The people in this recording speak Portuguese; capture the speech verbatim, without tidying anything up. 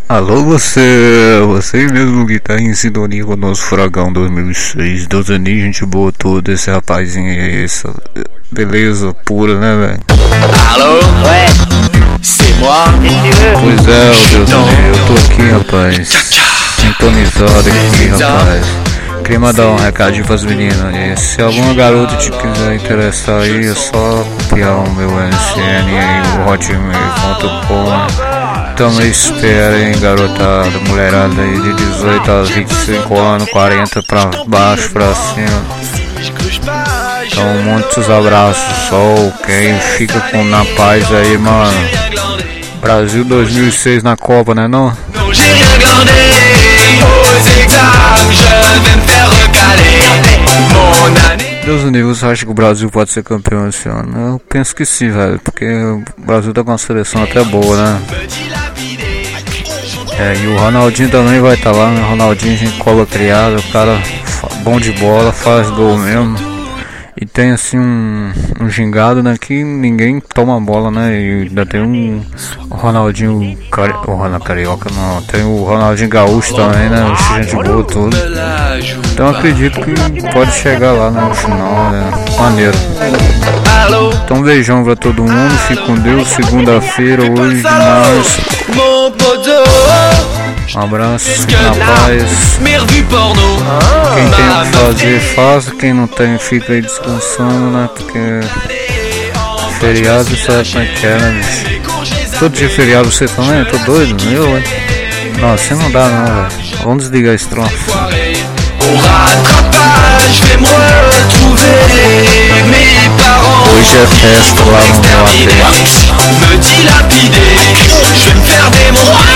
Alô, você, você mesmo que tá em sintonia com o nosso Furacão dois mil e seis, Deus ali, gente boa toda, esse rapazinho aí, essa beleza pura, né, velho? Alô, ouais, c'est moi. Pois é, ô Deus ali, eu tô aqui, rapaz, sintonizado aqui, rapaz. Queria mandar um recadinho pras meninas aí. Se alguma garota te quiser interessar aí, é só copiar o meu M S N aí, o hotmail ponto com. Então me espera, hein, garotada, mulherada aí de dezoito a vinte e cinco anos, quarenta pra baixo, pra cima. Então muitos abraços, sol, quem fica com na paz aí, mano. Brasil dois mil e seis na Copa, né não? Deus do livro, você acha que o Brasil pode ser campeão esse ano? Eu penso que sim, velho, porque o Brasil tá com uma seleção até boa, né? É, e o Ronaldinho também vai estar tá lá, né? O Ronaldinho, gente cola criada, o cara bom de bola, faz gol mesmo. E tem assim um, um gingado, né, que ninguém toma a bola, né, e ainda tem um o Ronaldinho, Cari... o Ronaldinho Carioca não, tem o Ronaldinho Gaúcho também, né, gente boa tudo. Então acredito que pode chegar lá, né, no final, né, maneiro. Então beijão pra todo mundo, fique com Deus, segunda-feira, hoje de março. Um abraço, na paz. Quem tem o que fazer, faz. Quem não tem, fica aí descansando, né? Porque feriado, sabe como é que é, né, bicho? Todo dia feriado você também? Eu tô doido, eu, hein? Não, assim não dá, não, velho. Vamos desligar esse tronco. Hoje é festa lá no meu ateliê.